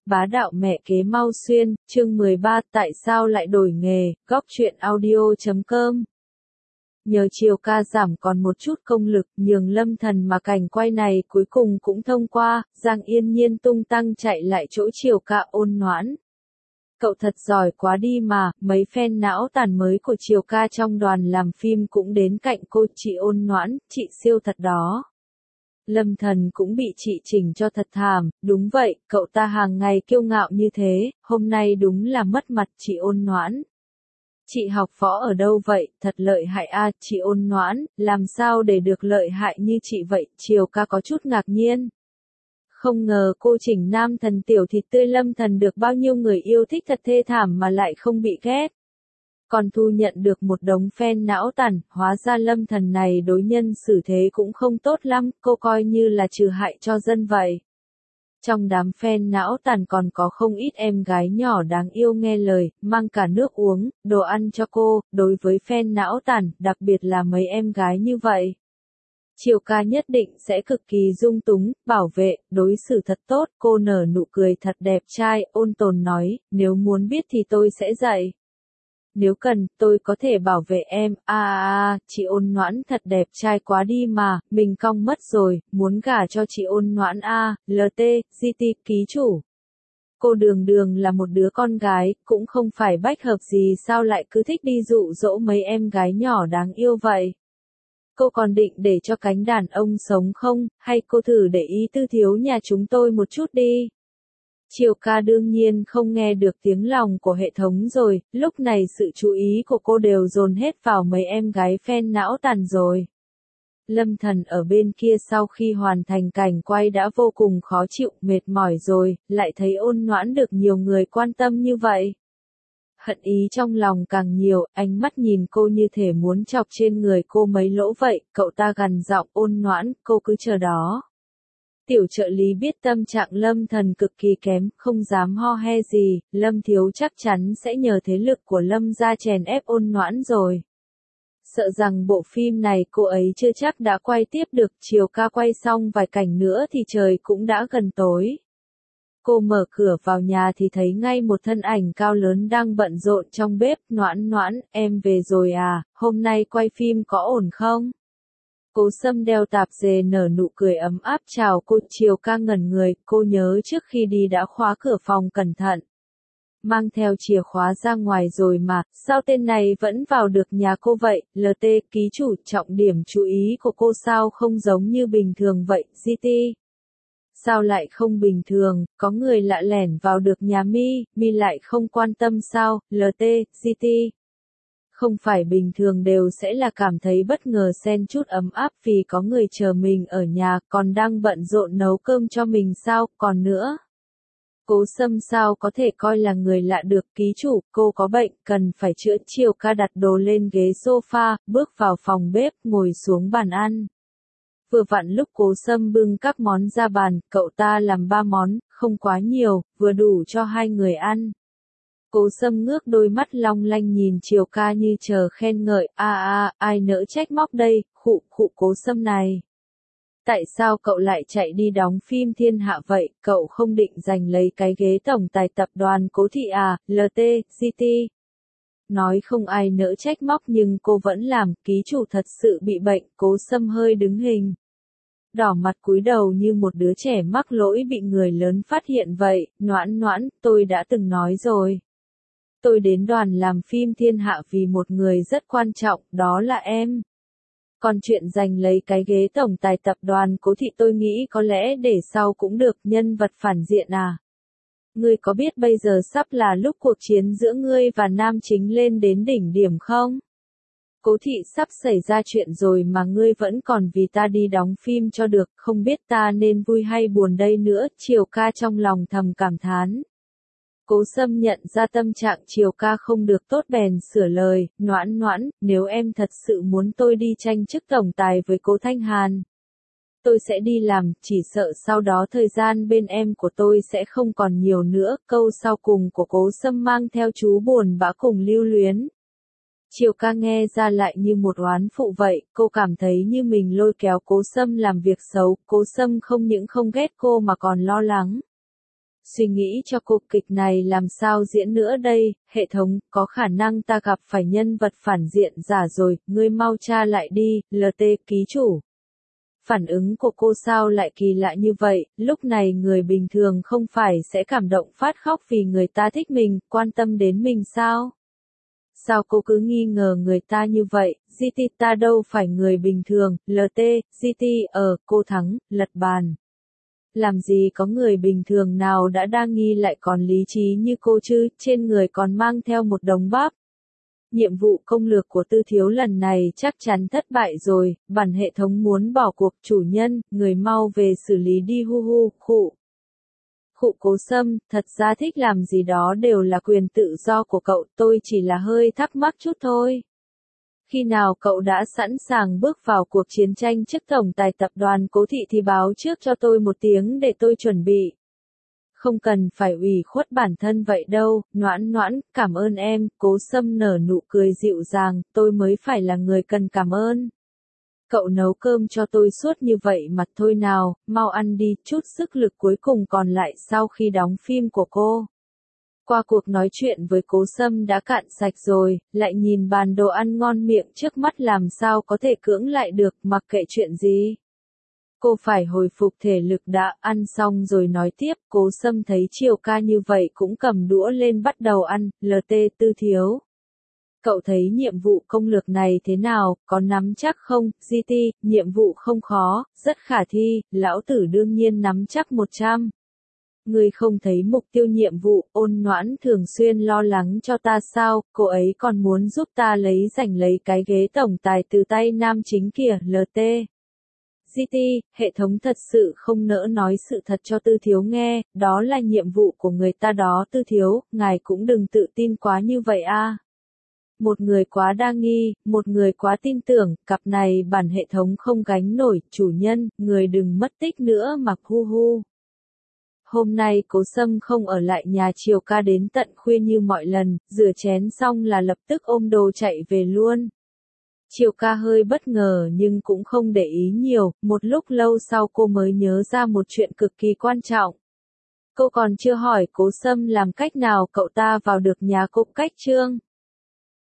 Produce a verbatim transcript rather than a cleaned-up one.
Bá đạo mẹ kế mau xuyên, chương mười ba, tại sao lại đổi nghề, góc truyện audio chấm com. Nhờ Triều Ca giảm còn một chút công lực, nhường Lâm Thần mà cảnh quay này cuối cùng cũng thông qua, Giang Yên Nhiên tung tăng chạy lại chỗ Triều Ca ôn noãn. Cậu thật giỏi quá đi mà, mấy fan não tàn mới của Triều Ca trong đoàn làm phim cũng đến cạnh cô, chị ôn noãn, chị siêu thật đó. Lâm Thần cũng bị chị chỉnh cho thật thảm, đúng vậy, cậu ta hàng ngày kiêu ngạo như thế, hôm nay đúng là mất mặt chị ôn noãn. Chị học võ ở đâu vậy, thật lợi hại a, chị ôn noãn, làm sao để được lợi hại như chị vậy, Triều Ca có chút ngạc nhiên. Không ngờ cô chỉnh nam thần tiểu thịt tươi Lâm Thần được bao nhiêu người yêu thích thật thê thảm mà lại không bị ghét. Còn thu nhận được một đống fan não tàn, hóa ra Lâm Thần này đối nhân xử thế cũng không tốt lắm, cô coi như là trừ hại cho dân vậy. Trong đám fan não tàn còn có không ít em gái nhỏ đáng yêu nghe lời, mang cả nước uống, đồ ăn cho cô, đối với fan não tàn, đặc biệt là mấy em gái như vậy. Triều Ca nhất định sẽ cực kỳ dung túng, bảo vệ, đối xử thật tốt, cô nở nụ cười thật đẹp trai, ôn tồn nói, nếu muốn biết thì tôi sẽ dạy. Nếu cần, tôi có thể bảo vệ em, a a a, chị ôn noãn thật đẹp trai quá đi mà, mình cong mất rồi, muốn gả cho chị ôn noãn a, lờ tê, giê tê, ký chủ. Cô đường đường là một đứa con gái, cũng không phải bách hợp gì sao lại cứ thích đi dụ dỗ mấy em gái nhỏ đáng yêu vậy. Cô còn định để cho cánh đàn ông sống không, hay cô thử để ý tư thiếu nhà chúng tôi một chút đi. Triều Ca đương nhiên không nghe được tiếng lòng của hệ thống rồi, lúc này sự chú ý của cô đều dồn hết vào mấy em gái fan não tàn rồi. Lâm Thần ở bên kia sau khi hoàn thành cảnh quay đã vô cùng khó chịu, mệt mỏi rồi, lại thấy ôn noãn được nhiều người quan tâm như vậy. Hận ý trong lòng càng nhiều, ánh mắt nhìn cô như thể muốn chọc trên người cô mấy lỗ vậy, cậu ta gằn giọng ôn noãn, cô cứ chờ đó. Tiểu trợ lý biết tâm trạng Lâm Thần cực kỳ kém, không dám ho he gì, Lâm Thiếu chắc chắn sẽ nhờ thế lực của Lâm ra chèn ép ôn noãn rồi. Sợ rằng bộ phim này cô ấy chưa chắc đã quay tiếp được, Triều Ca quay xong vài cảnh nữa thì trời cũng đã gần tối. Cô mở cửa vào nhà thì thấy ngay một thân ảnh cao lớn đang bận rộn trong bếp, noãn noãn, em về rồi à, hôm nay quay phim có ổn không? Cố Sâm đeo tạp dề nở nụ cười ấm áp chào cô, Triều Ca ngẩn người, cô nhớ trước khi đi đã khóa cửa phòng cẩn thận. Mang theo chìa khóa ra ngoài rồi mà, sao tên này vẫn vào được nhà cô vậy, lờ tê, ký chủ, trọng điểm chú ý của cô sao không giống như bình thường vậy, giê tê. Sao lại không bình thường, có người lạ lẻn vào được nhà mi, mi lại không quan tâm sao, lờ tê, giê tê. Không phải bình thường đều sẽ là cảm thấy bất ngờ xen chút ấm áp vì có người chờ mình ở nhà, còn đang bận rộn nấu cơm cho mình sao, còn nữa. Cố Sâm sao có thể coi là người lạ được, ký chủ, cô có bệnh, cần phải chữa. Triều Ca đặt đồ lên ghế sofa, bước vào phòng bếp, ngồi xuống bàn ăn. Vừa vặn lúc Cố Sâm bưng các món ra bàn, cậu ta làm ba món, không quá nhiều, vừa đủ cho hai người ăn. Cố Sâm ngước đôi mắt long lanh nhìn Triều Ca như chờ khen ngợi, a a, ai nỡ trách móc đây, khụ khụ Cố Sâm này. Tại sao cậu lại chạy đi đóng phim thiên hạ vậy, cậu không định giành lấy cái ghế tổng tài tập đoàn Cố thị à, lờ tê, giê tê. Nói không ai nỡ trách móc nhưng cô vẫn làm, ký chủ thật sự bị bệnh, Cố Sâm hơi đứng hình. Đỏ mặt cúi đầu như một đứa trẻ mắc lỗi bị người lớn phát hiện vậy, noãn noãn, tôi đã từng nói rồi. Tôi đến đoàn làm phim thiên hạ vì một người rất quan trọng, đó là em. Còn chuyện giành lấy cái ghế tổng tài tập đoàn Cố thị tôi nghĩ có lẽ để sau cũng được, nhân vật phản diện à. Ngươi có biết bây giờ sắp là lúc cuộc chiến giữa ngươi và nam chính lên đến đỉnh điểm không? Cố thị sắp xảy ra chuyện rồi mà ngươi vẫn còn vì ta đi đóng phim cho được, không biết ta nên vui hay buồn đây nữa, Triều Ca trong lòng thầm cảm thán. Cố Sâm nhận ra tâm trạng Triều Ca không được tốt bèn sửa lời, noãn noãn, nếu em thật sự muốn tôi đi tranh chức tổng tài với Cố Thanh Hàn. Tôi sẽ đi làm, chỉ sợ sau đó thời gian bên em của tôi sẽ không còn nhiều nữa, câu sau cùng của Cố Sâm mang theo chú buồn bã cùng lưu luyến. Triều Ca nghe ra lại như một oán phụ vậy, cô cảm thấy như mình lôi kéo Cố Sâm làm việc xấu, Cố Sâm không những không ghét cô mà còn lo lắng. Suy nghĩ cho cô kịch này làm sao diễn nữa đây, hệ thống, có khả năng ta gặp phải nhân vật phản diện giả rồi, ngươi mau tra lại đi, lờ tê ký chủ. Phản ứng của cô sao lại kỳ lạ như vậy, lúc này người bình thường không phải sẽ cảm động phát khóc vì người ta thích mình, quan tâm đến mình sao? Sao cô cứ nghi ngờ người ta như vậy, giê tê ta đâu phải người bình thường, lờ tê, giê tê, ờ, cô thắng, lật bàn. Làm gì có người bình thường nào đã đa nghi lại còn lý trí như cô chứ, trên người còn mang theo một đống bắp. Nhiệm vụ công lược của Tư Thiếu lần này chắc chắn thất bại rồi, bản hệ thống muốn bỏ cuộc, chủ nhân, người mau về xử lý đi hu hu, khụ. Khụ Cố Sâm, thật ra thích làm gì đó đều là quyền tự do của cậu, tôi chỉ là hơi thắc mắc chút thôi. Khi nào cậu đã sẵn sàng bước vào cuộc chiến tranh chức tổng tài tập đoàn Cố Thị thì báo trước cho tôi một tiếng để tôi chuẩn bị. Không cần phải ủy khuất bản thân vậy đâu, Noãn Noãn, cảm ơn em, Cố Sâm nở nụ cười dịu dàng, tôi mới phải là người cần cảm ơn. Cậu nấu cơm cho tôi suốt như vậy mà thôi nào, mau ăn đi, chút sức lực cuối cùng còn lại sau khi đóng phim của cô. Qua cuộc nói chuyện với Cố Sâm đã cạn sạch rồi, lại nhìn bàn đồ ăn ngon miệng trước mắt làm sao có thể cưỡng lại được, mặc kệ chuyện gì. Cô phải hồi phục thể lực đã, ăn xong rồi nói tiếp, Cố Sâm thấy Triều Ca như vậy cũng cầm đũa lên bắt đầu ăn, lờ tê Tư Thiếu. Cậu thấy nhiệm vụ công lược này thế nào, có nắm chắc không, giê tê, nhiệm vụ không khó, rất khả thi, lão tử đương nhiên nắm chắc một trăm. Ngươi không thấy mục tiêu nhiệm vụ, Ôn Noãn thường xuyên lo lắng cho ta sao, cô ấy còn muốn giúp ta lấy giành lấy cái ghế tổng tài từ tay nam chính kìa, lờ tê. giê tê, hệ thống thật sự không nỡ nói sự thật cho Tư Thiếu nghe, đó là nhiệm vụ của người ta đó Tư Thiếu, ngài cũng đừng tự tin quá như vậy a. Một người quá đa nghi, một người quá tin tưởng, cặp này bản hệ thống không gánh nổi, chủ nhân, người đừng mất tích nữa mặc hu hu. Hôm nay Cố Sâm không ở lại nhà Triều Ca đến tận khuya như mọi lần, rửa chén xong là lập tức ôm đồ chạy về luôn. Triều Ca hơi bất ngờ nhưng cũng không để ý nhiều, một lúc lâu sau cô mới nhớ ra một chuyện cực kỳ quan trọng. Cô còn chưa hỏi Cố Sâm làm cách nào cậu ta vào được nhà cô cách Trương.